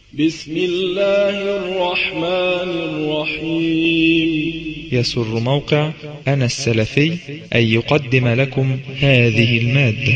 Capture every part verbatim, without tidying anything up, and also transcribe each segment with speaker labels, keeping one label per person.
Speaker 1: بسم الله الرحمن الرحيم.
Speaker 2: يسر موقع أنا السلفي أن يقدم لكم هذه المادة.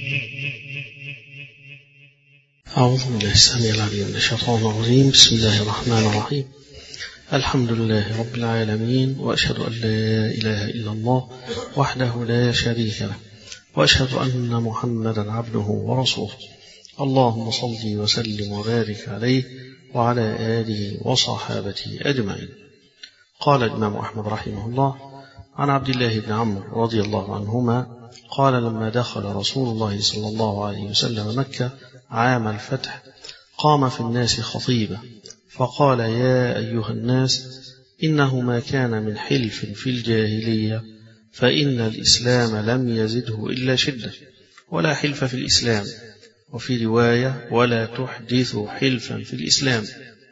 Speaker 3: أعوذ بالله السميع العليم من الشيطان الرجيم. بسم الله الرحمن الرحيم. الحمد لله رب العالمين، وأشهد أن لا إله إلا الله وحده لا شريك له، وأشهد أن محمدا عبده ورسوله. اللهم صل وسلم وبارك عليه وعلى آله وصحابته أجمعين. قال الإمام أحمد رحمه الله عن عبد الله بن عمرو رضي الله عنهما قال: لما دخل رسول الله صلى الله عليه وسلم مكة عام الفتح قام في الناس خطيبا فقال: يا أيها الناس، إنه ما كان من حلف في الجاهلية فإن الإسلام لم يزده إلا شدة، ولا حلف في الإسلام، وفي رواية: ولا تحدثوا حلفا في الإسلام،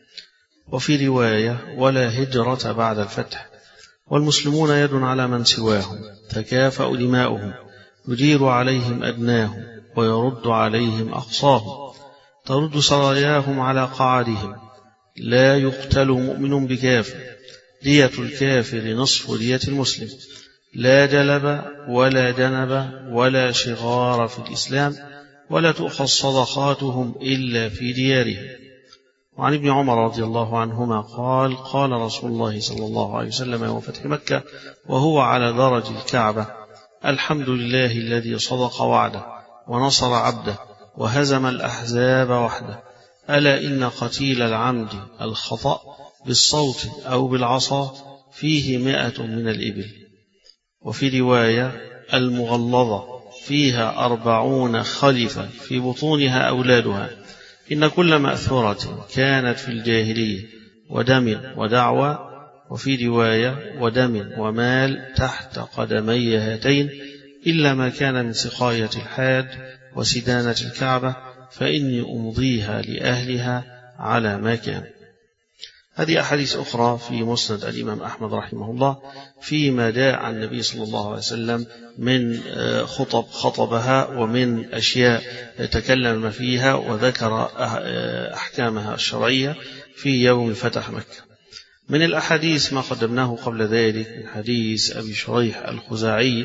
Speaker 3: وفي رواية: ولا هجرة بعد الفتح، والمسلمون يد على من سواهم، تكافأ دماؤهم، يدير عليهم أدناهم، ويرد عليهم أقصاهم، ترد سراياهم على قعدهم، لا يقتل مؤمن بكافر، دية الكافر نصف دية المسلم، لا جلب ولا جنب ولا شغار في الإسلام، ولا تؤخذ صدقاتهم إلا في ديارهم. وعن ابن عمر رضي الله عنهما قال: قال رسول الله صلى الله عليه وسلم يوم فتح مكة وهو على درج الكعبة: الحمد لله الذي صدق وعده ونصر عبده وهزم الأحزاب وحده، ألا إن قتيل العمد الخطأ بالصوت أو بالعصا فيه مئة من الإبل. وفي رواية: المغلظة فيها أربعون خلفا في بطونها أولادها، إن كل مأثورة كانت في الجاهلية ودم ودعوى، وفي رواية: ودم ومال تحت قدمي هاتين، إلا ما كان من سقاية الحاد وسدانة الكعبة، فإني أمضيها لأهلها على ما كان. هذه أحاديث أخرى في مسند الإمام أحمد رحمه الله فيما جاء عن النبي صلى الله عليه وسلم من خطب خطبها ومن أشياء تكلم فيها وذكر أحكامها الشرعية في يوم فتح مكة. من الأحاديث ما قدمناه قبل ذلك من حديث أبي شريح الخزاعي،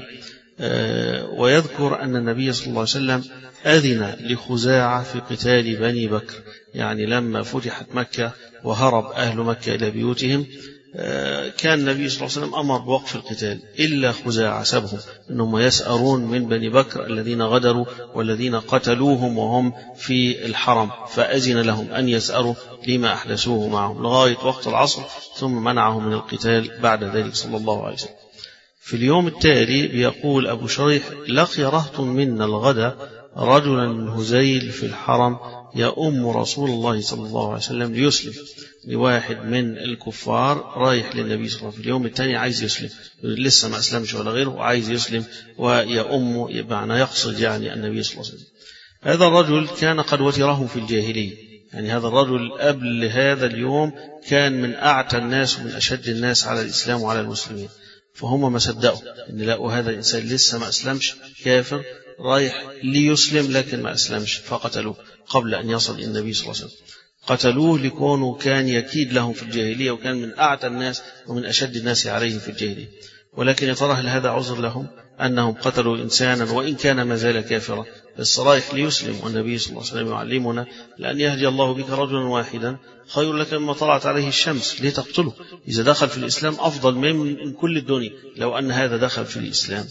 Speaker 3: ويذكر أن النبي صلى الله عليه وسلم أذن لخزاعة في قتال بني بكر، يعني لما فتحت مكة وهرب أهل مكة إلى بيوتهم كان النبي صلى الله عليه وسلم أمر بوقف القتال إلا خزاعة سبهم أنهم يسأرون من بني بكر الذين غدروا والذين قتلوهم وهم في الحرم، فأذن لهم أن يسأروا لما أحدثوه معهم لغاية وقت العصر، ثم منعهم من القتال بعد ذلك صلى الله عليه وسلم. في اليوم التالي بيقول أبو شريح: لقي رهط منا الغد رجلا من هزيل في الحرم يؤم رسول الله صلى الله عليه وسلم ليسلم. لواحد من الكفار رايح للنبي صلى الله عليه وسلم في اليوم الثاني عايز يسلم، لسه ما أسلمش ولا غيره وعايز يسلم ويؤم، يعني يقصد يعني النبي صلى الله عليه وسلم. هذا الرجل كان قد وتره في الجاهلية، يعني هذا الرجل قبل هذا اليوم كان من أعتى الناس ومن أشد الناس على الإسلام وعلى المسلمين، فهم ما صدقوا إن لقوا هذا الإنسان لسه ما أسلمش كافر رايح ليسلم لكن ما أسلمش، فقتلوه قبل أن يصل إلى النبي صلى الله عليه وسلم. قتلوه لكونه كان يكيد لهم في الجاهلية وكان من أعتى الناس ومن أشد الناس عليهم في الجاهلية. ولكن يا ترى هل هذا عذر لهم أنهم قتلوا إنسانا وإن كان ما زال كافرا؟ بس رايح ليسلم، والنبي صلى الله عليه وسلم يعلمنا: لأن يهدي الله بك رجلا واحدا خير لك مما طلعت عليه الشمس. ليه تقتله؟ إذا دخل في الإسلام أفضل من كل الدنيا لو أن هذا دخل في الإسلام.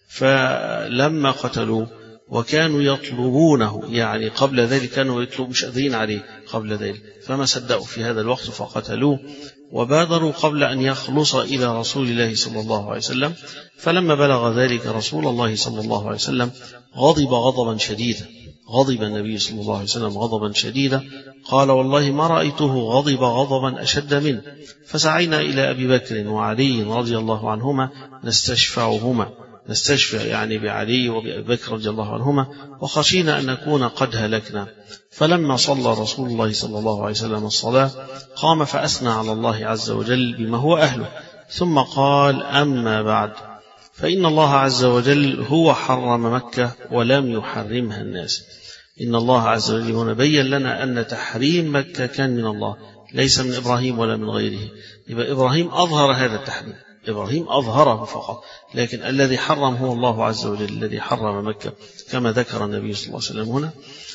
Speaker 3: فلما قتلوه وكانوا يطلبونه، يعني قبل ذلك كانوا يطلبوا مش قادرين عليه قبل ذلك، فما صدقوا في هذا الوقت فقتلوه، وبادروا قبل أن يخلص إلى رسول الله صلى الله عليه وسلم. فلما بلغ ذلك رسول الله صلى الله عليه وسلم غضب غضبا شديدا، غضب النبي صلى الله عليه وسلم غضبا شديدا، قال: والله ما رأيته غضب غضبا أشد منه. فسعينا إلى أبي بكر وعلي رضي الله عنهما نستشفعهما، نستشفع يعني بعلي وبأبي بكر رضي الله عنهما، وخشينا أن نكون قد هلكنا. فلما صلى رسول الله صلى الله عليه وسلم الصلاة قام فأثنى على الله عز وجل بما هو أهله، ثم قال: أما بعد، فإن الله عز وجل هو حرم مكة ولم يحرمها الناس، إن الله عز وجل هنا بين لنا أن تحريم مكة كان من الله ليس من إبراهيم ولا من غيره. يبقى إبراهيم أظهر هذا التحريم، إبراهيم أظهره فقط، لكن الذي حرم هو الله عز وجل الذي حرم مكة كما ذكر النبي صلى الله عليه وسلم هنا.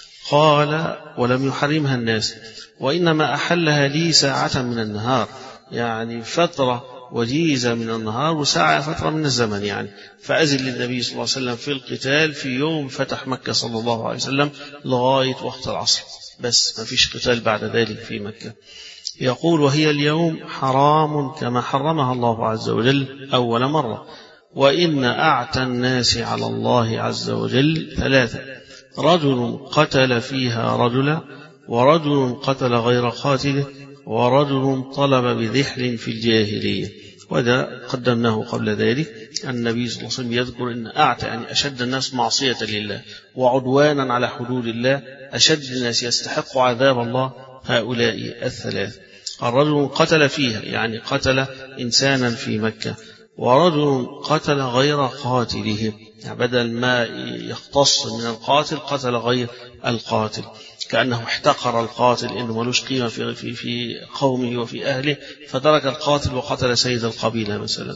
Speaker 3: قال ولم يحرمها الناس وإنما أحلها لي ساعة من النهار، يعني فترة وجيزة من النهار وساعة فترة من الزمن، يعني فأذن للنبي صلى الله عليه وسلم في القتال في يوم فتح مكة صلى الله عليه وسلم لغاية وقت العصر، بس ما فيش قتال بعد ذلك في مكة. يقول وهي اليوم حرام كما حرمها الله عز وجل أول مرة. وإن أعتى الناس على الله عز وجل ثلاثة: رجل قتل فيها رجلا، ورجل قتل غير قاتله، ورجل طلب بذحل في الجاهلية. وده قدمناه قبل ذلك. النبي صلى الله عليه وسلم يذكر أن أعتى يعني أشد الناس معصية لله وعدوانا على حدود الله، أشد الناس يستحق عذاب الله هؤلاء الثلاث. الرجل قتل فيها يعني قتل إنسانا في مكة، ورجل قتل غير قاتله يعني بدل ما يختص من القاتل قتل غير القاتل، كأنه احتقر القاتل إنه ملوش قيمة في, في, في قومه وفي أهله فترك القاتل وقتل سيد القبيلة مثلا.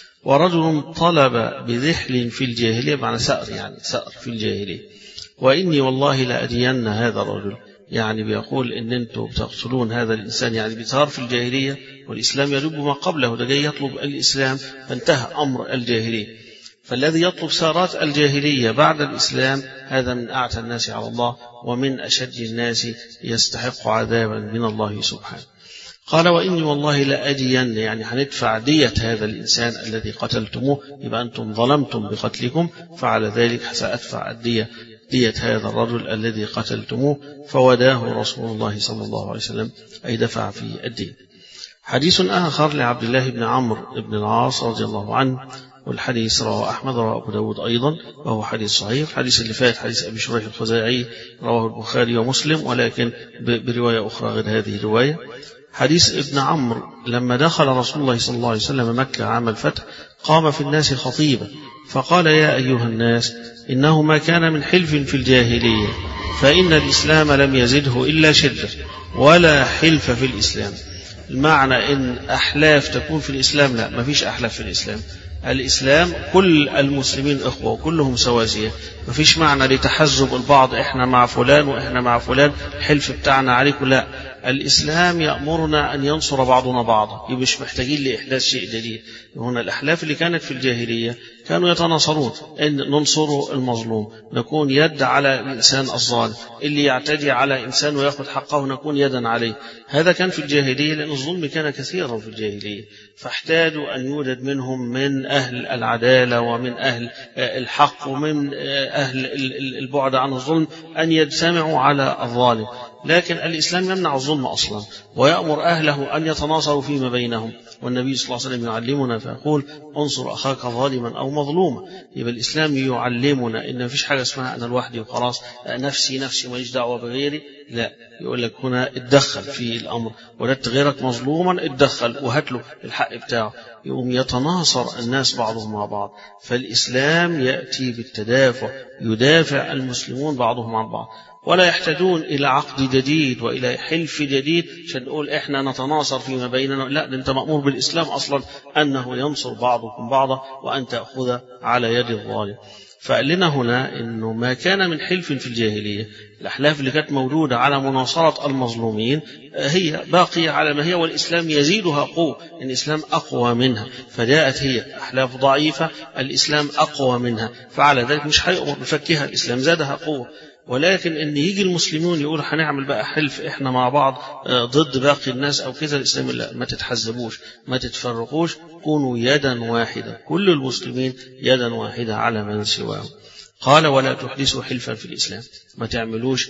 Speaker 3: ورجل طلب بذحل في الجاهلية معنى سأر يعني سأر في الجاهلية. وإني والله لأدين هذا الرجل، يعني بيقول إن أنتم بتقتلون هذا الإنسان يعني بيثار في الجاهلية والإسلام يجب ما قبله، ده جاي يطلب الإسلام فانتهى أمر الجاهلية. فالذي يطلب سارات الجاهلية بعد الإسلام هذا من أعتى الناس على الله ومن أشد الناس يستحق عذابا من الله سبحانه. قال وإني والله لأدين يعني هندفع دية هذا الإنسان الذي قتلتموه، يبقى أنتم ظلمتم بقتلكم فعلى ذلك سأدفع الدية دية هذا الرجل الذي قتلتموه. فوداه رسول الله صلى الله عليه وسلم أي دفع في الدية. حديث آخر لعبد الله بن عمرو بن العاص رضي الله عنه، والحديث رواه أحمد رواه أبو داود أيضا وهو حديث صحيح. الحديث اللي فات حديث أبي شريح الخزاعي رواه البخاري ومسلم ولكن برواية أخرى غير هذه الرواية. حديث ابن عمرو لما دخل رسول الله صلى الله عليه وسلم مكة عام الفتح قام في الناس خطيبا فقال يا أيها الناس إنه ما كان من حلف في الجاهلية فإن الإسلام لم يزده إلا شدة ولا حلف في الإسلام. المعنى إن أحلاف تكون في الإسلام لا، ما فيش أحلاف في الإسلام. الإسلام كل المسلمين إخوة وكلهم سواسية، ما فيش معنى لتحزب البعض إحنا مع فلان وإحنا مع فلان الحلف بتاعنا عليكم، لا. الإسلام يأمرنا أن ينصر بعضنا بعضا، يبقى مش محتاجين لإحداث شيء دليل. هنا الأحلاف اللي كانت في الجاهلية كانوا يتناصرون أن ننصر المظلوم، نكون يد على الإنسان الظالم، اللي يعتدي على إنسان ويأخذ حقه نكون يدا عليه. هذا كان في الجاهلية لأن الظلم كان كثيرا في الجاهلية، فاحتاجوا أن يوجد منهم من أهل العدالة ومن أهل الحق ومن أهل البعد عن الظلم أن يجتمعوا على الظالم. لكن الإسلام يمنع الظلم أصلا ويأمر أهله أن يتناصروا فيما بينهم، والنبي صلى الله عليه وسلم يعلمنا فيقول انصر أخاك ظالما أو مظلوما. يبقى الإسلام يعلمنا إن ما فيش حاجة اسمها أنا لوحدي وخلاص نفسي نفسي ماليش دعوة بغيري، لا، يقول لك هنا اتدخل في الأمر، ولدت غيرك مظلوما اتدخل وهات له الحق بتاعه، يقوم يتناصر الناس بعضهم مع بعض. فالإسلام يأتي بالتدافع، يدافع المسلمون بعضهم عن بعض، ولا يحتاجون إلى عقد جديد وإلى حلف جديد عشان نقول إحنا نتناصر فيما بيننا، لا، أنت مأمور بالإسلام أصلا أنه ينصر بعضكم بعضا وأن تأخذ على يد الظالم. فقال لنا هنا إنه ما كان من حلف في الجاهلية، الأحلاف اللي كانت موجودة على مناصرة المظلومين هي باقية على ما هي، والإسلام يزيدها قوة، الإسلام أقوى منها، فجاءت هي أحلاف ضعيفة الإسلام أقوى منها، فعلى ذلك مش هيأمر بفكها، الإسلام زادها قوة. ولكن ان يجي المسلمون يقول هنعمل بقى حلف احنا مع بعض ضد باقي الناس او كذا، الاسلام لا، ما تتحزبوش ما تتفرقوش، كونوا يدا واحدة، كل المسلمين يدا واحدة على من سواهم. قال ولا تحدثوا حلفا في الإسلام، ما تعملوش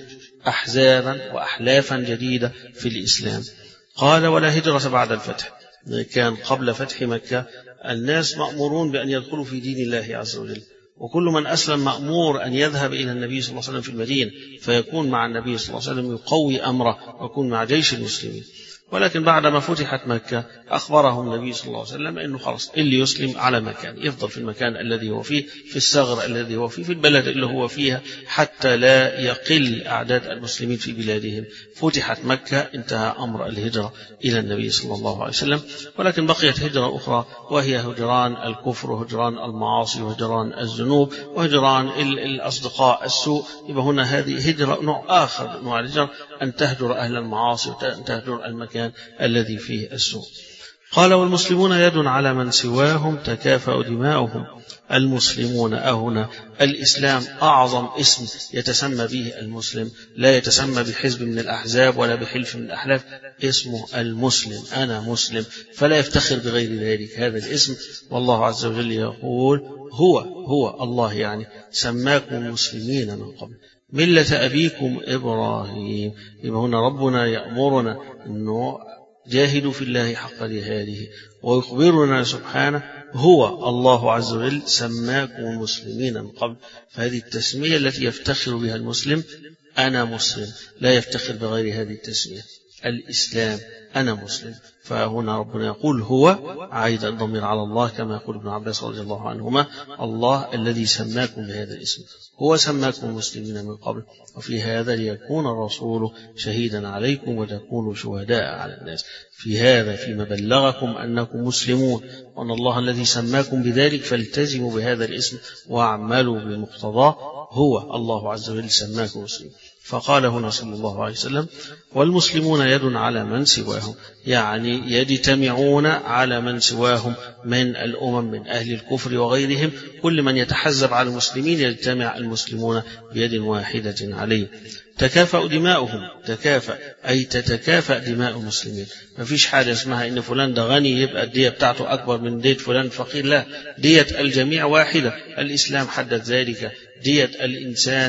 Speaker 3: أحزابا وأحلافا جديدة في الإسلام. قال ولا هجرة بعد الفتح، كان قبل فتح مكة الناس مأمورون بأن يدخلوا في دين الله عز وجل، وكل من أسلم مأمور أن يذهب إلى النبي صلى الله عليه وسلم في المدينة فيكون مع النبي صلى الله عليه وسلم يقوي أمره ويكون مع جيش المسلمين. ولكن بعدما فتحت مكة أخبرهم النبي صلى الله عليه وسلم أنه خلاص اللي يسلم على مكان يفضل في المكان الذي هو فيه، في الثغر الذي هو فيه، في البلد اللي هو فيها، حتى لا يقل أعداد المسلمين في بلادهم. فتحت مكة، انتهى أمر الهجرة إلى النبي صلى الله عليه وسلم. ولكن بقيت هجرة أخرى وهي هجران الكفر وهجران المعاصي وهجران الذنوب وهجران الأصدقاء السوء. يبقى هنا هذه هجرة نوع آخر نوع الهجرة، أن تهجر أهل المعاصي وأن تهجر المكان الذي فيه السوء. قال والمسلمون يد على من سواهم تكافأ دماؤهم. المسلمون هنا الإسلام أعظم اسم يتسمى به المسلم، لا يتسمى بحزب من الأحزاب ولا بحلف من الأحلاف، اسمه المسلم، أنا مسلم، فلا يفتخر بغير ذلك هذا الاسم. والله عز وجل يقول هو هو الله يعني سماكم مسلمين من قبل ملة أبيكم إبراهيم. يبقى هنا ربنا يأمرنا أنه جاهدوا في الله حق جهاده، ويخبرنا سبحانه هو الله عز وجل سماكم مسلمين من قبل. فهذه التسمية التي يفتخر بها المسلم، أنا مسلم، لا يفتخر بغير هذه التسمية، الإسلام، أنا مسلم. فهنا ربنا يقول هو، عايد الضمير على الله كما يقول ابن عباس رضي الله عنهما، الله الذي سماكم بهذا الاسم، هو سماكم مسلمين من قبل، وفي هذا ليكون الرسول شهيدا عليكم وتكونوا شهداء على الناس. في هذا فيما بلغكم أنكم مسلمون وأن الله الذي سماكم بذلك، فالتزموا بهذا الاسم واعملوا بمقتضاه، هو الله عز وجل سماكم مسلمين. فقال هنا صلى الله عليه وسلم والمسلمون يد على من سواهم، يعني يجتمعون على من سواهم من الأمم من أهل الكفر وغيرهم، كل من يتحزب على المسلمين يجتمع المسلمون بيد واحدة عليه. تكافأ دماؤهم، تكافأ أي تتكافأ دماء المسلمين. ما فيش حاجة اسمها إن فلان ده غني يبقى الدية بتاعته أكبر من دية فلان فقير، لا، دية الجميع واحدة. الإسلام حدد ذلك، دية الإنسان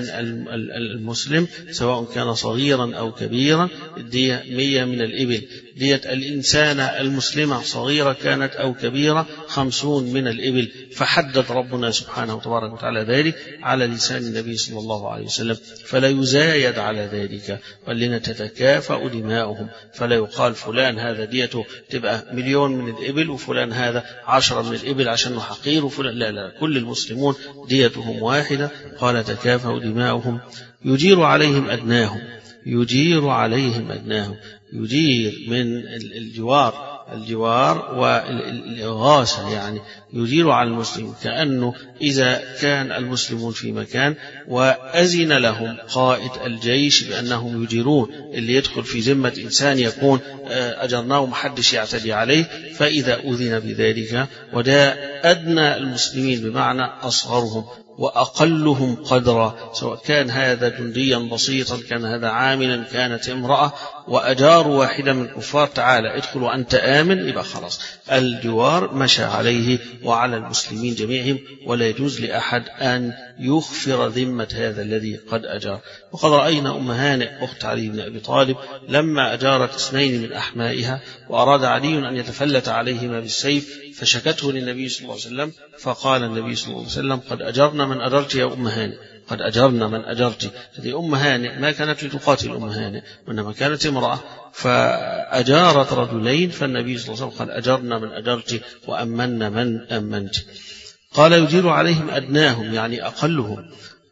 Speaker 3: المسلم سواء كان صغيرا أو كبيرا الدية مية من الإبل، دية الإنسان المسلمة صغيرة كانت أو كبيرة خمسون من الإبل. فحدد ربنا سبحانه وتبارك وتعالى ذلك على لسان النبي صلى الله عليه وسلم، فلا يزايد على ذلك، ولنا تتكافأ دماؤهم، فلا يقال فلان هذا ديته تبقى مليون من الإبل وفلان هذا عشرة من الإبل عشان حقير وفلان، لا لا، كل المسلمون ديتهم واحدة. قال تكافأ دماؤهم. يجير عليهم أدناهم، يجير عليهم أدناهم، يجير من الجوار، الجوار والإغاثة، يعني يجير على المسلم، كأنه إذا كان المسلمون في مكان وأذن لهم قائد الجيش بأنهم يجيرون، اللي يدخل في ذمة إنسان يكون أجرناه محدش يعتدي عليه، فإذا أذن بذلك، وده أدنى المسلمين بمعنى أصغرهم وأقلهم قدرا، سواء كان هذا جنديا بسيطا، كان هذا عاملا، كانت امرأة، وأجاروا واحدة من الكفار تعالى ادخل وأنت آمن، يبقى خلاص الجوار مشى عليه وعلى المسلمين جميعهم، ولا يجوز لأحد أن يغفر ذمة هذا الذي قد أجار. وقد رأينا أم هانئ أخت علي بن أبي طالب لما أجارت اثنين من أحمائها وأراد علي أن يتفلت عليهما بالسيف فشكته للنبي صلى الله عليه وسلم، فقال النبي صلى الله عليه وسلم قد أجرنا من أجرت يا أم هانئ، قد أجرنا من أجرت. هذه أم هانئ ما كانت لتقاتل أم هانئ، وإنما كانت امرأة فأجارت رجلين، فالنبي صلى الله عليه وسلم قد أجرنا من أجرت وأمنا من أمنت. قال يجير عليهم أدناهم يعني أقلهم،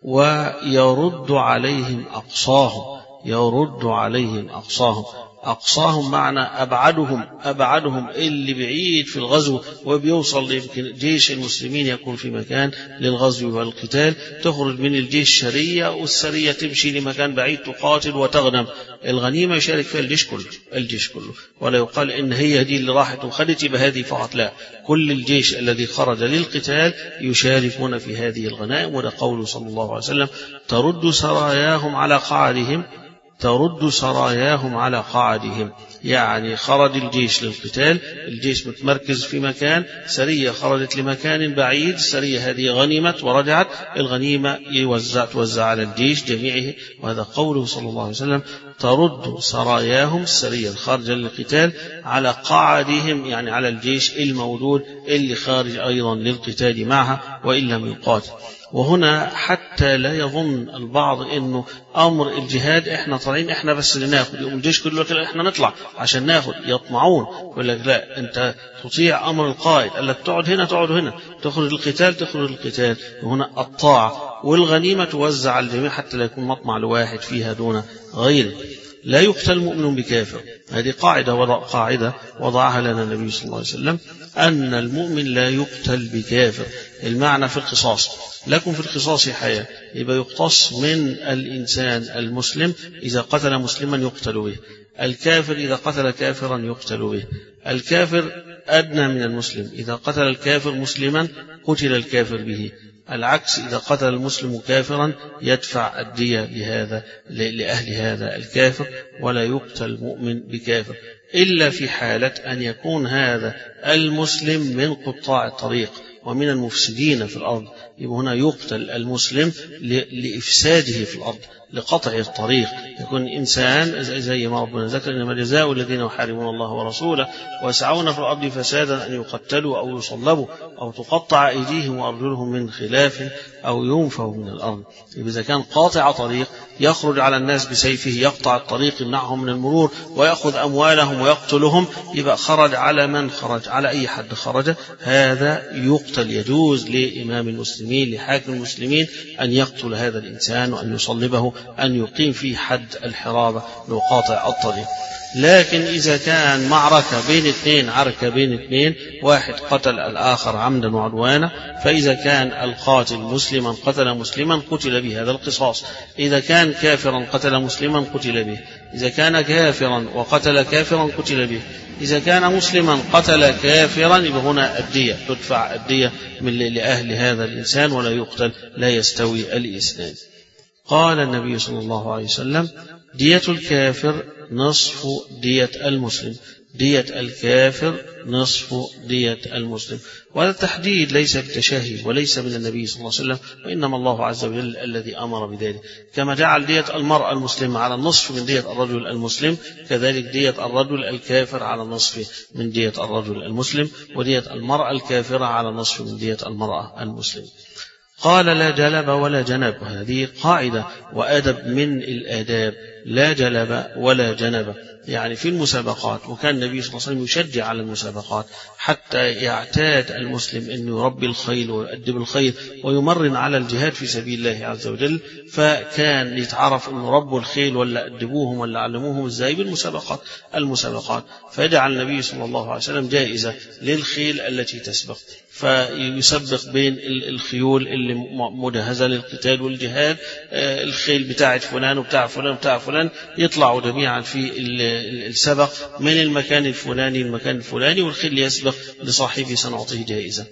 Speaker 3: ويرد عليهم أقصاهم، يرد عليهم أقصاهم، أقصاهم معنى أبعدهم، أبعدهم اللي بعيد في الغزو وبيوصل، يمكن جيش المسلمين يكون في مكان للغزو والقتال، تخرج من الجيش سرية، والسرية تمشي لمكان بعيد تقاتل وتغنم، الغنيمة يشارك فيها الجيش كله، الجيش كله، ولا يقال إن هي دي اللي راحت وخدت بهذه فقط، لا، كل الجيش الذي خرج للقتال يشاركون في هذه الغنائم. وده قوله صلى الله عليه وسلم ترد سراياهم على قاعدهم، ترد سراياهم على قاعدهم، يعني خرج الجيش للقتال، الجيش متمركز في مكان، سرية خرجت لمكان بعيد، السرية هذه غنمت ورجعت، الغنيمة يوزع توزع على الجيش جميعه. وهذا قوله صلى الله عليه وسلم ترد سراياهم، السرية الخارجة للقتال، على قاعدهم، يعني على الجيش الموجود اللي خارج أيضا للقتال معها وإن لم يقاتل. وهنا حتى لا يظن البعض انه امر الجهاد احنا طالعين احنا بس اللي ناخد، يقوم الجيش كله كده احنا نطلع، عشان ناخد، يطمعون، يقول لك لا أنت تطيع أمر القائد، قال لك تقعد هنا تقعد هنا، تخرج القتال تخرج القتال. هنا الطاعة، والغنيمة توزع على الجميع حتى لا يكون مطمع لواحد فيها دون غيره. لا يقتل مؤمن بكافر، هذه قاعدة وضع قاعدة وضعها لنا النبي صلى الله عليه وسلم، أن المؤمن لا يقتل بكافر. المعنى في القصاص، لكم في القصاص حياة، يبقى يقتص من الإنسان المسلم إذا قتل مسلما يقتل به، الكافر إذا قتل كافرا يقتل به. الكافر أدنى من المسلم، إذا قتل الكافر مسلما قتل الكافر به. العكس، إذا قتل المسلم كافرا يدفع الدية لهذا لأهل هذا الكافر، ولا يقتل المؤمن بكافر إلا في حالة أن يكون هذا المسلم من قطاع الطريق ومن المفسدين في الأرض. يبقى هنا يقتل المسلم لإفساده في الأرض، لقطع الطريق. يكون إنسان زي ما ربنا ذكر، إنما جزاء الذين يحاربون الله ورسوله ويسعون في الأرض فسادا أن يقتلوا أو يصلبوا أو تقطع أيديهم وأرجلهم من خلاف أو ينفوا من الأرض. إذا كان قاطع طريق يخرج على الناس بسيفه، يقطع الطريق، يمنعهم من المرور ويأخذ أموالهم ويقتلهم، يبقى خرج على من خرج، على أي حد خرج هذا يقتل. يجوز لإمام المسلمين لحاكم المسلمين أن يقتل هذا الإنسان وأن يصلبه، أن يقيم فيه حد الحرابة لقاطع الطريق. لكن إذا كان معركة بين اثنين، عركة بين اثنين، واحد قتل الآخر عمدا وعدوانا، فإذا كان القاتل مسلما قتل مسلما قتل به، هذا القصاص. إذا كان كافرا قتل مسلما قتل به، إذا كان كافرا وقتل كافرا قتل به، إذا كان مسلما قتل كافرا يبقى هنا الدية، تدفع الدية من لأهل هذا الإنسان ولا يقتل، لا يستوي الإسلام. قال النبي صلى الله عليه وسلم: دية الكافر نصف دية المسلم، دية الكافر نصف دية المسلم. وهذا التحديد ليس بالتشهي وليس من النبي صلى الله عليه وسلم، وإنما الله عز وجل الذي أمر بذلك. كما جعل دية المرأة المسلمة على النصف من دية الرجل المسلم، كذلك دية الرجل الكافر على النصف من دية الرجل المسلم، ودية المرأة الكافرة على النصف من دية المرأة المسلم. قال: لا جلب ولا جنب. هذه قاعدة وأدب من الآداب، لا جلب ولا جنب، يعني في المسابقات. وكان النبي صلى الله عليه وسلم يشجع على المسابقات حتى يعتاد المسلم أن يربي الخيل ويؤدب الخيل ويمرن على الجهاد في سبيل الله عز وجل. فكان يتعرف أن ربوا الخيل ولا أدبوهم ولا علموهم إزاي بالمسابقات المسابقات فيجعل النبي صلى الله عليه وسلم جائزة للخيل التي تسبق، فيسبق بين الخيول اللي مجهزة للقتال والجهاد، الخيل بتاعت فلان وبتاع فلان وبتاع فلان يطلعوا جميعا في السبق من المكان الفلاني المكان الفلاني، والخيل يسبق لصاحبه سنعطيه جائزة.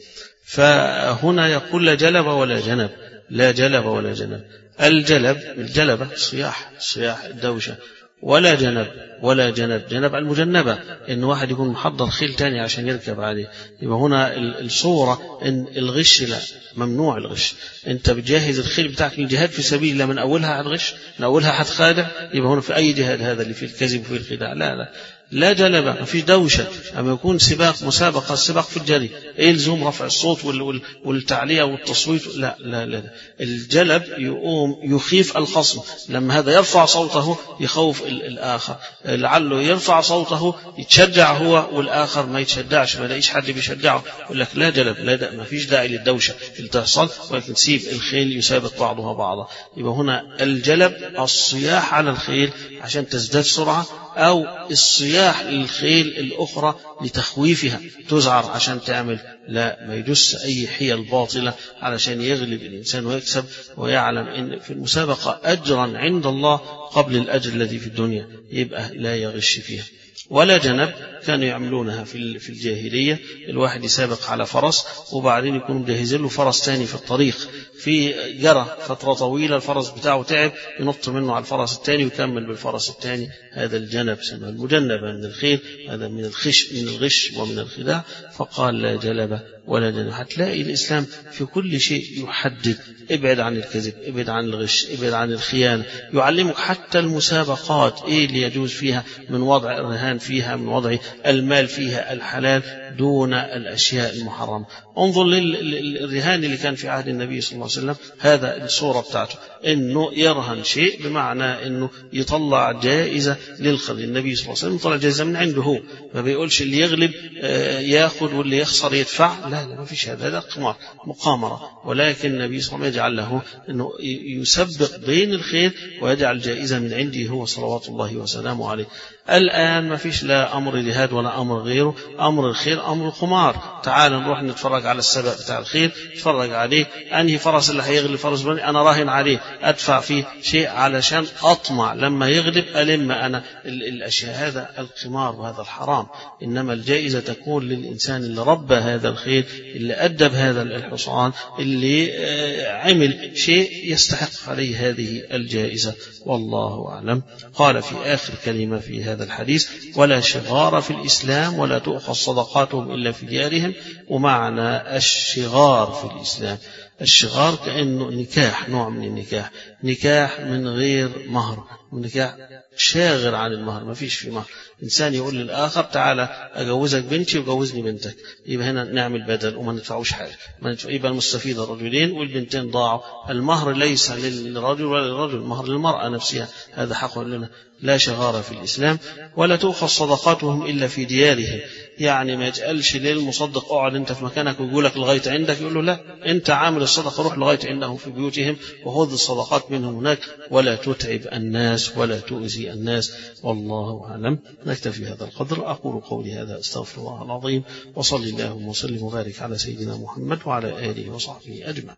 Speaker 3: فهنا يقول: لا جلب ولا جنب، لا جلب ولا جنب. الجلب الجلبة الصياح، الصياح الدوشة، ولا جنب ولا جنب. جنب المجنبة، إن واحد يكون محضر خيل تاني عشان يركب عليه. يبقى هنا الصورة إن الغش لا، ممنوع الغش. أنت بتجهز الخيل بتاعك للجهاد في سبيل الله، من أولها هتغش، من أولها هتخادع. يبقى هنا في أي جهاد هذا اللي فيه الكذب وفيه الخداع، لا لا لا جلبة، ما فيش دوشة. أما يكون سباق مسابقة، السباق في الجري، إيه لزوم رفع الصوت والتعلية والتصويت، لا لا لا. الجلب يقوم يخيف الخصم، لما هذا يرفع صوته يخوف الآخر، لعله يرفع صوته يتشجع هو والآخر ما يتشجعش، ما يلاقيش حد بيشجعه. يقول لك لا جلب، لا دا، ما فيش داعي للدوشة اللي تحصل، ولكن سيب الخيل يسابق بعضها بعضا. يبقى هنا الجلب الصياح على الخيل عشان تزداد سرعة، أو الصياح للخيل الأخرى لتخويفها، تزعر عشان تعمل، لا، ما يجوز أي حيل باطلة علشان يغلب الإنسان ويكسب ويعلم إن في المسابقة أجرا عند الله قبل الأجر الذي في الدنيا، يبقى لا يغش فيها. ولا جنب كانوا يعملونها في الجاهلية، الواحد يسابق على فرس وبعدين يكون مجهزين له فرس تاني في الطريق، في جرى فترة طويلة الفرس بتاعه تعب، ينط منه على الفرس التاني ويكمل بالفرس التاني. هذا الجنب سمى المجنبة من الخيل، هذا من الخش من الغش ومن الخداع. فقال: لا جلب ولا جنب. هتلاقي الإسلام في كل شيء يحدد، ابعد عن الكذب، ابعد عن الغش، ابعد عن الخيانة. يعلمك حتى المسابقات ايه اللي يجوز فيها من وضع الرهان فيها، من وضع المال فيها الحلال دون الأشياء المحرمة. انظر للرهان اللي كان في عهد النبي صلى الله عليه وسلم، هذا الصورة بتاعته إنه يرهن شيء، بمعنى إنه يطلع جائزة للخل. النبي صلى الله عليه وسلم يطلع جائزة من عنده هو، ما بيقولش اللي يغلب ياخذ واللي يخسر يدفع، لا لا ما فيش هذا، هذا قمار مقامرة. ولكن النبي صلى الله عليه وسلم يجعل له إنه يسبق بين الخير ويجعل جائزة من عنده هو صلوات الله وسلامه عليه. الآن ما فيش لا أمر جهاد ولا أمر غيره، أمر الخير أمر القمار. تعال نروح نتفرج على السبق بتاع الخير، نتفرج عليه أنهي فرس اللي هيغلب فرس بني، أنا راهن عليه أدفع فيه شيء علشان أطمع لما يغلب ألم أنا الأشياء. هذا القمار وهذا الحرام. إنما الجائزة تكون للإنسان اللي ربى هذا الخير، اللي أدب هذا الحصان، اللي عمل شيء يستحق عليه هذه الجائزة، والله أعلم. قال في آخر كلمة في هذا الحديث: ولا شغار في الإسلام ولا تؤخذ صدقاتهم إلا في ديارهم. ومعنى الشغار في الإسلام، الشغار كأنه نكاح، نوع من النكاح، نكاح من غير مهر، نكاح شاغر عن المهر، ما فيش في مهر. إنسان يقول للآخر تعالى أجوزك بنتي وجوزني بنتك، يبقى هنا نعمل بدل وما ندفعوش حاجة، ما ندفع، يبقى المستفيد الرجلين والبنتين ضاعوا. المهر ليس للرجل ولا للرجل، المهر للمرأة نفسها، هذا حق لنا. لا شغار في الإسلام. ولا تؤخذ صدقاتهم إلا في ديارهم، يعني ما يتقالش للمصدق اقعد انت في مكانك ويقولك لغاية عندك، يقول له لا، انت عامل الصدقة روح لغاية عندهم في بيوتهم وخذ الصدقات منهم هناك، ولا تتعب الناس ولا تؤذي الناس، والله أعلم. نكتفي هذا القدر. أقول قولي هذا، أستغفر الله العظيم، وصلي اللهم وسلم وبارك على سيدنا محمد وعلى آله وصحبه أجمعين.